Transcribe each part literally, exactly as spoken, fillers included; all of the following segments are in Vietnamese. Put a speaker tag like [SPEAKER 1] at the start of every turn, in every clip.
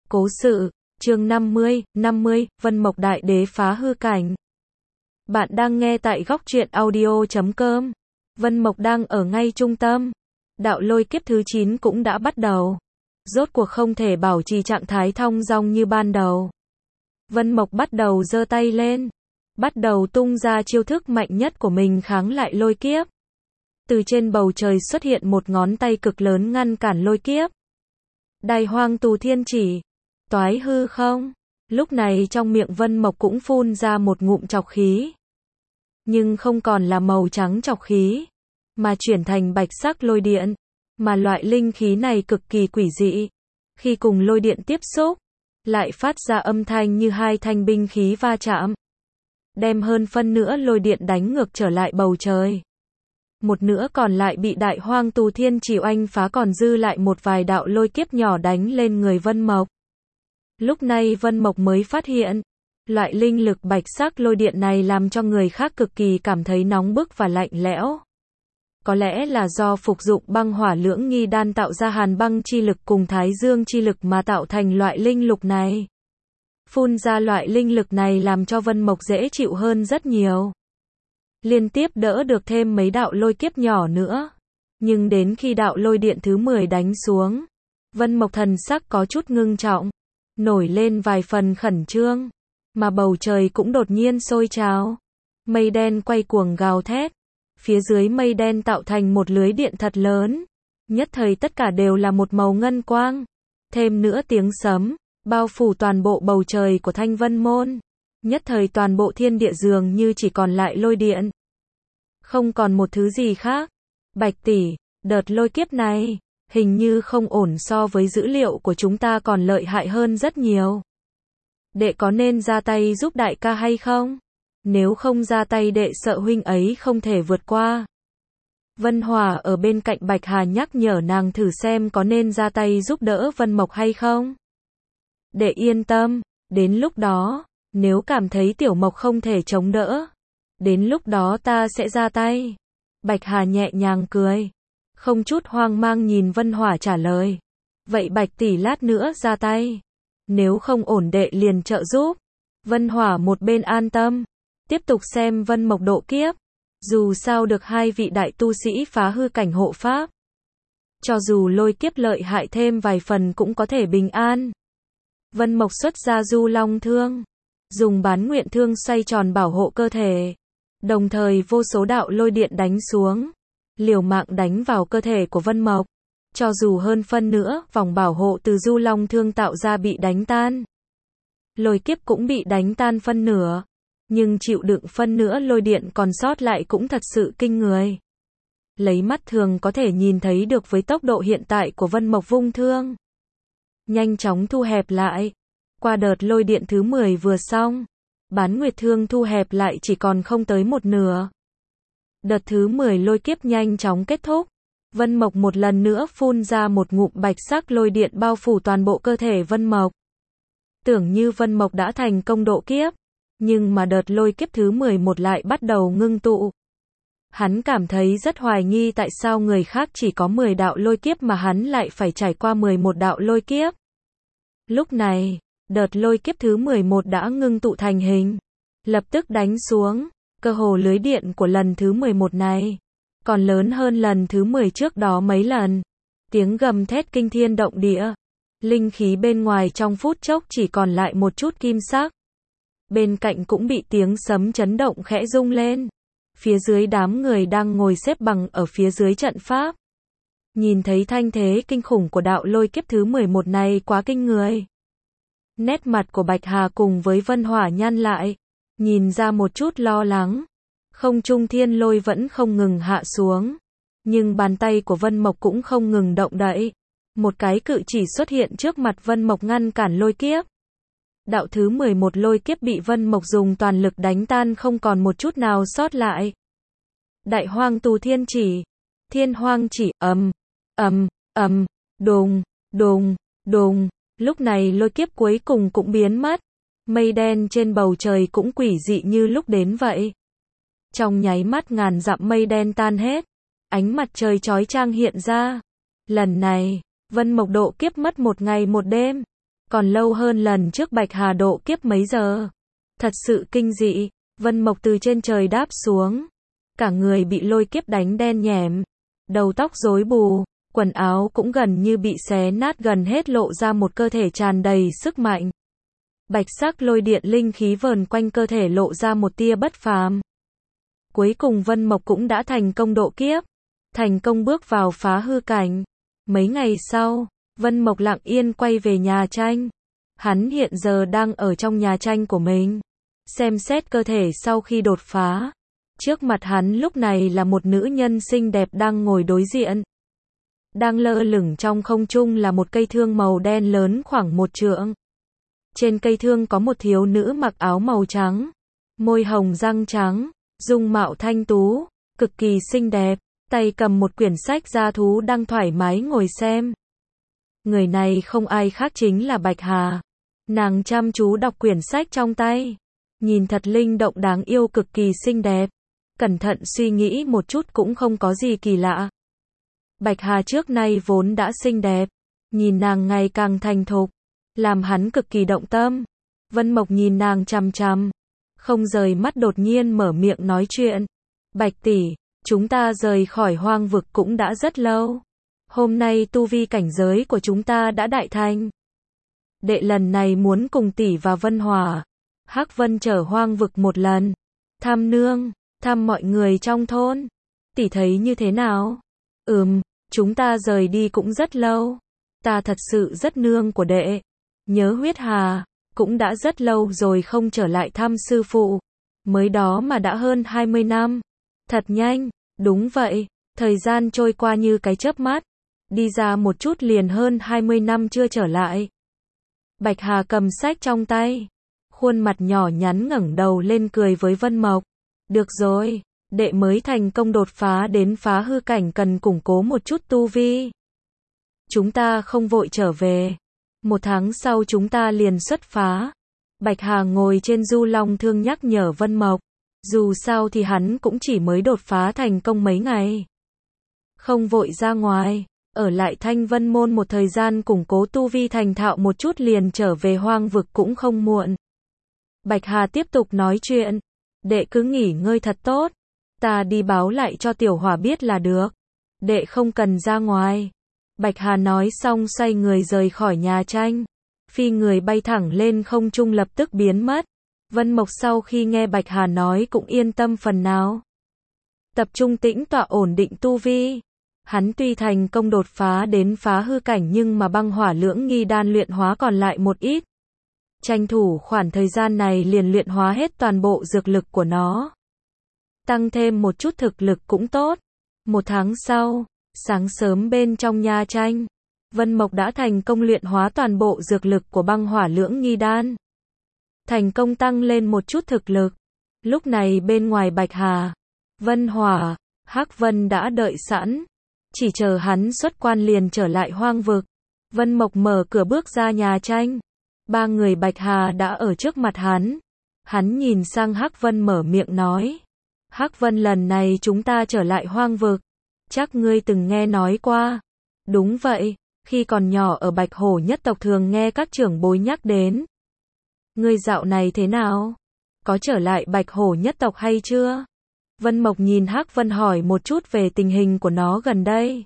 [SPEAKER 1] Cố sự, chương năm mươi, năm mươi, Vân Mộc Đại Đế phá hư cảnh. Bạn đang nghe tại góc truyện audio chấm com. Vân Mộc đang ở ngay trung tâm. Đạo lôi kiếp thứ chín cũng đã bắt đầu. Rốt cuộc không thể bảo trì trạng thái thong dong như ban đầu. Vân Mộc bắt đầu giơ tay lên. Bắt đầu tung ra chiêu thức mạnh nhất của mình kháng lại lôi kiếp. Từ trên bầu trời xuất hiện một ngón tay cực lớn ngăn cản lôi kiếp. Đài Hoang Tù Thiên Chỉ. Toái hư không? Lúc này trong miệng Vân Mộc cũng phun ra một ngụm trọc khí. Nhưng không còn là màu trắng trọc khí, mà chuyển thành bạch sắc lôi điện. Mà loại linh khí này cực kỳ quỷ dị. Khi cùng lôi điện tiếp xúc, lại phát ra âm thanh như hai thanh binh khí va chạm. Đem hơn phân nữa lôi điện đánh ngược trở lại bầu trời. Một nửa còn lại bị Đại Hoang Tù Thiên Chỉ oanh phá, còn dư lại một vài đạo lôi kiếp nhỏ đánh lên người Vân Mộc. Lúc này Vân Mộc mới phát hiện, loại linh lực bạch sắc lôi điện này làm cho người khác cực kỳ cảm thấy nóng bức và lạnh lẽo. Có lẽ là do phục dụng băng hỏa lưỡng nghi đan tạo ra hàn băng chi lực cùng thái dương chi lực mà tạo thành loại linh lực này. Phun ra loại linh lực này làm cho Vân Mộc dễ chịu hơn rất nhiều. Liên tiếp đỡ được thêm mấy đạo lôi kiếp nhỏ nữa. Nhưng đến khi đạo lôi điện thứ mười đánh xuống, Vân Mộc thần sắc có chút ngưng trọng, nổi lên vài phần khẩn trương, mà bầu trời cũng đột nhiên sôi trào. Mây đen quay cuồng gào thét, phía dưới mây đen tạo thành một lưới điện thật lớn, nhất thời tất cả đều là một màu ngân quang, thêm nữa tiếng sấm, bao phủ toàn bộ bầu trời của Thanh Vân Môn. Nhất thời toàn bộ thiên địa dường như chỉ còn lại lôi điện. Không còn một thứ gì khác. Bạch tỷ, đợt lôi kiếp này, hình như không ổn, so với dữ liệu của chúng ta còn lợi hại hơn rất nhiều. Đệ có nên ra tay giúp đại ca hay không? Nếu không ra tay đệ sợ huynh ấy không thể vượt qua. Vân Hòa ở bên cạnh Bạch Hà nhắc nhở nàng thử xem có nên ra tay giúp đỡ Vân Mộc hay không. Đệ yên tâm, đến lúc đó, nếu cảm thấy Tiểu Mộc không thể chống đỡ, đến lúc đó ta sẽ ra tay. Bạch Hà nhẹ nhàng cười, không chút hoang mang nhìn Vân Hỏa trả lời. Vậy Bạch tỷ lát nữa ra tay. Nếu không ổn đệ liền trợ giúp. Vân Hỏa một bên an tâm, tiếp tục xem Vân Mộc độ kiếp. Dù sao được hai vị đại tu sĩ phá hư cảnh hộ pháp. Cho dù lôi kiếp lợi hại thêm vài phần cũng có thể bình an. Vân Mộc xuất ra Du Long Thương, dùng bán nguyện thương xoay tròn bảo hộ cơ thể. Đồng thời vô số đạo lôi điện đánh xuống, liều mạng đánh vào cơ thể của Vân Mộc. Cho dù hơn phân nữa, vòng bảo hộ từ Du Long Thương tạo ra bị đánh tan. Lôi kiếp cũng bị đánh tan phân nửa. Nhưng chịu đựng phân nữa lôi điện còn sót lại cũng thật sự kinh người. Lấy mắt thường có thể nhìn thấy được với tốc độ hiện tại của Vân Mộc vung thương. Nhanh chóng thu hẹp lại. Qua đợt lôi điện thứ mười vừa xong, bán nguyệt thương thu hẹp lại chỉ còn không tới một nửa. Đợt thứ mười lôi kiếp nhanh chóng kết thúc. Vân Mộc một lần nữa phun ra một ngụm bạch sắc lôi điện bao phủ toàn bộ cơ thể Vân Mộc. Tưởng như Vân Mộc đã thành công độ kiếp, nhưng mà đợt lôi kiếp thứ mười một lại bắt đầu ngưng tụ. Hắn cảm thấy rất hoài nghi tại sao người khác chỉ có mười đạo lôi kiếp mà hắn lại phải trải qua mười một đạo lôi kiếp. Lúc này, đợt lôi kiếp thứ mười một đã ngưng tụ thành hình, lập tức đánh xuống. Cơ hồ lưới điện của lần thứ mười một này còn lớn hơn lần thứ mười trước đó mấy lần. Tiếng gầm thét kinh thiên động địa. Linh khí bên ngoài trong phút chốc chỉ còn lại một chút kim sắc. Bên cạnh cũng bị tiếng sấm chấn động khẽ rung lên. Phía dưới đám người đang ngồi xếp bằng ở phía dưới trận pháp. Nhìn thấy thanh thế kinh khủng của đạo lôi kiếp thứ mười một này quá kinh người. Nét mặt của Bạch Hà cùng với Vân Hỏa nhăn lại, nhìn ra một chút lo lắng. Không trung thiên lôi vẫn không ngừng hạ xuống, nhưng bàn tay của Vân Mộc cũng không ngừng động đậy. Một cái cự chỉ xuất hiện trước mặt Vân Mộc ngăn cản lôi kiếp. Đạo thứ mười một lôi kiếp bị Vân Mộc dùng toàn lực đánh tan không còn một chút nào sót lại. Đại Hoang Tù Thiên Chỉ, Thiên Hoang Chỉ, ầm, ầm, ầm, đùng, đùng, đùng. Lúc này lôi kiếp cuối cùng cũng biến mất. Mây đen trên bầu trời cũng quỷ dị như lúc đến vậy. Trong nháy mắt ngàn dặm mây đen tan hết. Ánh mặt trời chói chang hiện ra. Lần này, Vân Mộc độ kiếp mất một ngày một đêm. còn lâu hơn lần trước Bạch Hà độ kiếp mấy giờ. Thật sự kinh dị, Vân Mộc từ trên trời đáp xuống. Cả người bị lôi kiếp đánh đen nhẻm, đầu tóc rối bù, quần áo cũng gần như bị xé nát gần hết lộ ra một cơ thể tràn đầy sức mạnh. Bạch sắc lôi điện linh khí vờn quanh cơ thể lộ ra một tia bất phàm. Cuối cùng Vân Mộc cũng đã thành công độ kiếp, thành công bước vào phá hư cảnh. Mấy ngày sau, Vân Mộc lặng yên quay về nhà tranh. Hắn hiện giờ đang ở trong nhà tranh của mình, xem xét cơ thể sau khi đột phá. Trước mặt hắn lúc này là một nữ nhân xinh đẹp đang ngồi đối diện. Đang lơ lửng trong không trung là một cây thương màu đen lớn khoảng một trượng. Trên cây thương có một thiếu nữ mặc áo màu trắng, môi hồng răng trắng, dung mạo thanh tú, cực kỳ xinh đẹp, tay cầm một quyển sách gia thú đang thoải mái ngồi xem. Người này không ai khác chính là Bạch Hà. Nàng chăm chú đọc quyển sách trong tay, nhìn thật linh động đáng yêu cực kỳ xinh đẹp. Cẩn thận suy nghĩ một chút cũng không có gì kỳ lạ. Bạch Hà trước nay vốn đã xinh đẹp, nhìn nàng ngày càng thành thục, làm hắn cực kỳ động tâm. Vân Mộc nhìn nàng chằm chằm, không rời mắt, đột nhiên mở miệng nói chuyện. Bạch tỷ, chúng ta rời khỏi hoang vực cũng đã rất lâu. Hôm nay tu vi cảnh giới của chúng ta đã đại thành. Đệ lần này muốn cùng tỷ và Vân Hỏa, Hắc Vân trở hoang vực một lần, thăm nương, thăm mọi người trong thôn. Tỷ thấy như thế nào? Ừm, chúng ta rời đi cũng rất lâu. Ta thật sự rất nương của đệ. Nhớ Huyết Hà, cũng đã rất lâu rồi không trở lại thăm sư phụ. Mới đó mà đã hơn hai mươi năm. Thật nhanh, đúng vậy, thời gian trôi qua như cái chớp mắt. Đi ra một chút liền hơn hai mươi năm chưa trở lại. Bạch Hà cầm sách trong tay, khuôn mặt nhỏ nhắn ngẩng đầu lên cười với Vân Mộc. Được rồi, đệ mới thành công đột phá đến phá hư cảnh, cần củng cố một chút tu vi. Chúng ta không vội trở về. Một tháng sau chúng ta liền xuất phá. Bạch Hà ngồi trên du long thương nhắc nhở Vân Mộc. Dù sao thì hắn cũng chỉ mới đột phá thành công mấy ngày. Không vội ra ngoài, ở lại Thanh Vân Môn một thời gian củng cố tu vi thành thạo một chút liền trở về hoang vực cũng không muộn. Bạch Hà tiếp tục nói chuyện. Đệ cứ nghỉ ngơi thật tốt. Ta đi báo lại cho Tiểu Hỏa biết là được. Đệ không cần ra ngoài. Bạch Hà nói xong xoay người rời khỏi nhà tranh. Phi người bay thẳng lên không trung lập tức biến mất. Vân Mộc sau khi nghe Bạch Hà nói cũng yên tâm phần nào. Tập trung tĩnh tọa ổn định tu vi. Hắn tuy thành công đột phá đến phá hư cảnh nhưng mà băng hỏa lưỡng nghi đan luyện hóa còn lại một ít. Tranh thủ khoảng thời gian này liền luyện hóa hết toàn bộ dược lực của nó. Tăng thêm một chút thực lực cũng tốt. Một tháng sau, sáng sớm bên trong nha tranh, Vân Mộc đã thành công luyện hóa toàn bộ dược lực của băng hỏa lưỡng nghi đan. Thành công tăng lên một chút thực lực. Lúc này bên ngoài Bạch Hà, Vân Hỏa, Hắc Vân đã đợi sẵn. Chỉ chờ hắn xuất quan liền trở lại hoang vực. Vân Mộc mở cửa bước ra nhà tranh. Ba người Bạch Hà đã ở trước mặt hắn. Hắn nhìn sang Hắc Vân mở miệng nói. Hắc Vân, lần này chúng ta trở lại hoang vực. Chắc ngươi từng nghe nói qua. Đúng vậy, khi còn nhỏ ở Bạch Hổ nhất tộc thường nghe các trưởng bối nhắc đến. Ngươi dạo này thế nào? Có trở lại Bạch Hổ nhất tộc hay chưa? Vân Mộc nhìn Hắc Vân hỏi một chút về tình hình của nó gần đây.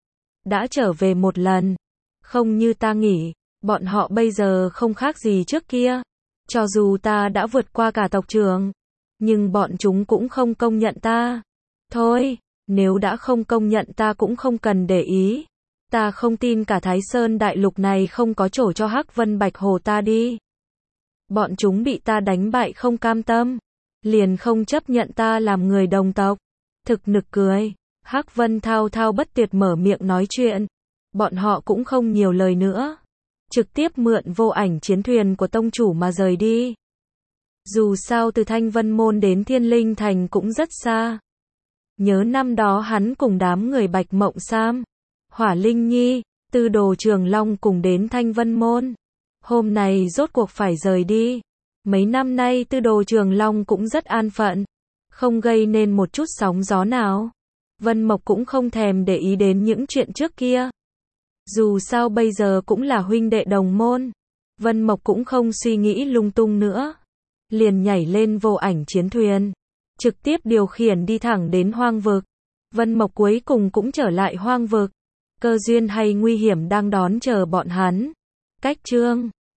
[SPEAKER 1] Đã trở về một lần. Không như ta nghĩ, bọn họ bây giờ không khác gì trước kia. Cho dù ta đã vượt qua cả tộc trưởng, nhưng bọn chúng cũng không công nhận ta. Thôi, nếu đã không công nhận ta cũng không cần để ý. Ta không tin cả Thái Sơn đại lục này không có chỗ cho Hắc Vân Bạch Hổ ta đi. Bọn chúng bị ta đánh bại không cam tâm, liền không chấp nhận ta làm người đồng tộc. Thực nực cười. Hắc Vân thao thao bất tuyệt mở miệng nói chuyện. Bọn họ cũng không nhiều lời nữa, trực tiếp mượn vô ảnh chiến thuyền của tông chủ mà rời đi. Dù sao từ Thanh Vân Môn đến Thiên Linh Thành cũng rất xa. Nhớ năm đó hắn cùng đám người Bạch Mộng Sam, Hỏa Linh Nhi, Tư Đồ Trường Long cùng đến Thanh Vân Môn. Hôm nay rốt cuộc phải rời đi. Mấy năm nay Tư Đồ Trường Long cũng rất an phận, không gây nên một chút sóng gió nào. Vân Mộc cũng không thèm để ý đến những chuyện trước kia. Dù sao bây giờ cũng là huynh đệ đồng môn. Vân Mộc cũng không suy nghĩ lung tung nữa. Liền nhảy lên vô ảnh chiến thuyền. Trực tiếp điều khiển đi thẳng đến hoang vực. Vân Mộc cuối cùng cũng trở lại hoang vực. Cơ duyên hay nguy hiểm đang đón chờ bọn hắn. Cách chương